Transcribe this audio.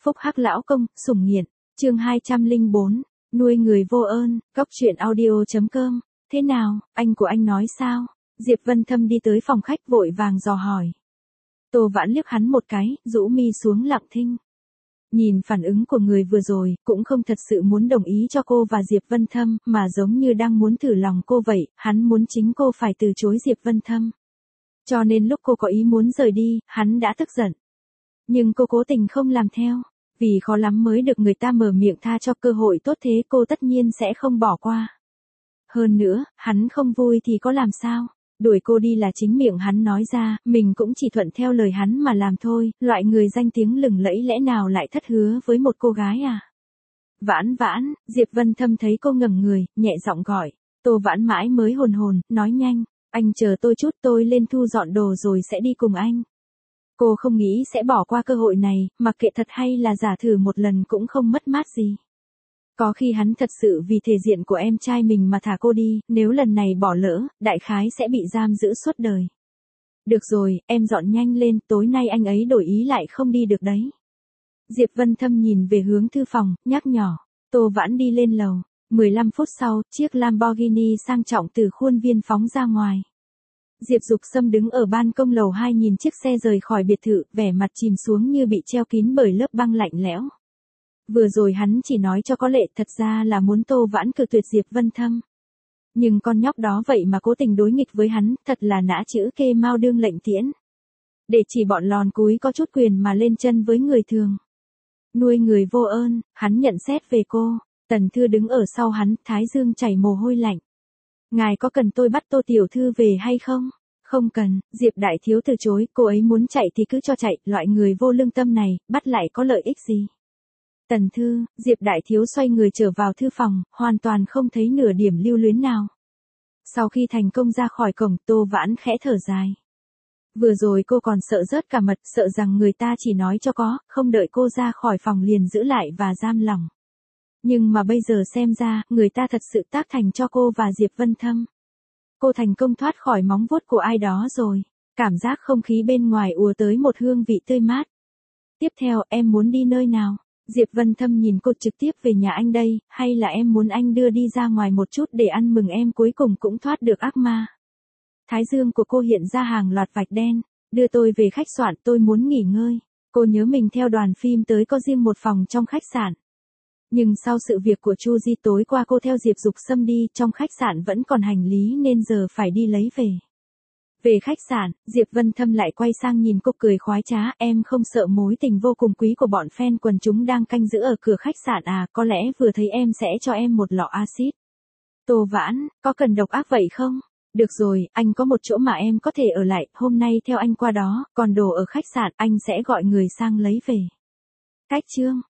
Phúc Hắc lão công, sủng nghiện, chương 204, nuôi người vô ơn, góc truyện audio.com, thế nào, anh của anh nói sao? Diệp Vân Thâm đi tới phòng khách vội vàng dò hỏi. Tô Vãn liếc hắn một cái, rũ mi xuống lặng thinh. Nhìn phản ứng của người vừa rồi, cũng không thật sự muốn đồng ý cho cô và Diệp Vân Thâm, mà giống như đang muốn thử lòng cô vậy, hắn muốn chính cô phải từ chối Diệp Vân Thâm. Cho nên lúc cô có ý muốn rời đi, hắn đã tức giận. Nhưng cô cố tình không làm theo, vì khó lắm mới được người ta mở miệng tha cho cơ hội tốt thế cô tất nhiên sẽ không bỏ qua. Hơn nữa, hắn không vui thì có làm sao, đuổi cô đi là chính miệng hắn nói ra, mình cũng chỉ thuận theo lời hắn mà làm thôi, loại người danh tiếng lừng lẫy lẽ nào lại thất hứa với một cô gái à? Vãn Vãn, Diệp Vân Thâm thấy cô ngẩng người, nhẹ giọng gọi, Tô Vãn mãi mới hồn hồn, nói nhanh, anh chờ tôi chút tôi lên thu dọn đồ rồi sẽ đi cùng anh. Cô không nghĩ sẽ bỏ qua cơ hội này, mặc kệ thật hay là giả thử một lần cũng không mất mát gì. Có khi hắn thật sự vì thể diện của em trai mình mà thả cô đi, nếu lần này bỏ lỡ, đại khái sẽ bị giam giữ suốt đời. Được rồi, em dọn nhanh lên, tối nay anh ấy đổi ý lại không đi được đấy. Diệp Vân Thâm nhìn về hướng thư phòng, nhắc nhỏ, Tô Vãn đi lên lầu. 15 phút sau, chiếc Lamborghini sang trọng từ khuôn viên phóng ra ngoài. Diệp Dục Sâm đứng ở ban công lầu 2 nhìn chiếc xe rời khỏi biệt thự, vẻ mặt chìm xuống như bị treo kín bởi lớp băng lạnh lẽo. Vừa rồi hắn chỉ nói cho có lệ, thật ra là muốn Tô Vãn cự tuyệt Diệp Vân Thâm. Nhưng con nhóc đó vậy mà cố tình đối nghịch với hắn, thật là nã chữ kê mau đương lệnh tiễn. Để chỉ bọn lòn cúi có chút quyền mà lên chân với người thường. Nuôi người vô ơn, hắn nhận xét về cô. Tần Thư đứng ở sau hắn, thái dương chảy mồ hôi lạnh. Ngài có cần tôi bắt Tô tiểu thư về hay không? Không cần, Diệp đại thiếu từ chối, cô ấy muốn chạy thì cứ cho chạy, loại người vô lương tâm này, bắt lại có lợi ích gì? Tần Thư, Diệp đại thiếu xoay người trở vào thư phòng, hoàn toàn không thấy nửa điểm lưu luyến nào. Sau khi thành công ra khỏi cổng, Tô Vãn khẽ thở dài. Vừa rồi cô còn sợ rớt cả mật, sợ rằng người ta chỉ nói cho có, không đợi cô ra khỏi phòng liền giữ lại và giam lỏng. Nhưng mà bây giờ xem ra, người ta thật sự tác thành cho cô và Diệp Vân Thâm. Cô thành công thoát khỏi móng vuốt của ai đó rồi. Cảm giác không khí bên ngoài ùa tới một hương vị tươi mát. Tiếp theo, em muốn đi nơi nào? Diệp Vân Thâm nhìn cô, trực tiếp về nhà anh đây, hay là em muốn anh đưa đi ra ngoài một chút để ăn mừng em cuối cùng cũng thoát được ác ma? Thái dương của cô hiện ra hàng loạt vạch đen. Đưa tôi về khách sạn, tôi muốn nghỉ ngơi. Cô nhớ mình theo đoàn phim tới có riêng một phòng trong khách sạn. Nhưng sau sự việc của Chu Di tối qua cô theo Diệp Dục Sâm đi, trong khách sạn vẫn còn hành lý nên giờ phải đi lấy về. Về khách sạn, Diệp Vân Thâm lại quay sang nhìn cô cười khoái trá, em không sợ mối tình vô cùng quý của bọn fan quần chúng đang canh giữ ở cửa khách sạn à, có lẽ vừa thấy em sẽ cho em một lọ axit. Tô Vãn, có cần độc ác vậy không? Được rồi, anh có một chỗ mà em có thể ở lại, hôm nay theo anh qua đó, còn đồ ở khách sạn anh sẽ gọi người sang lấy về. Cách chương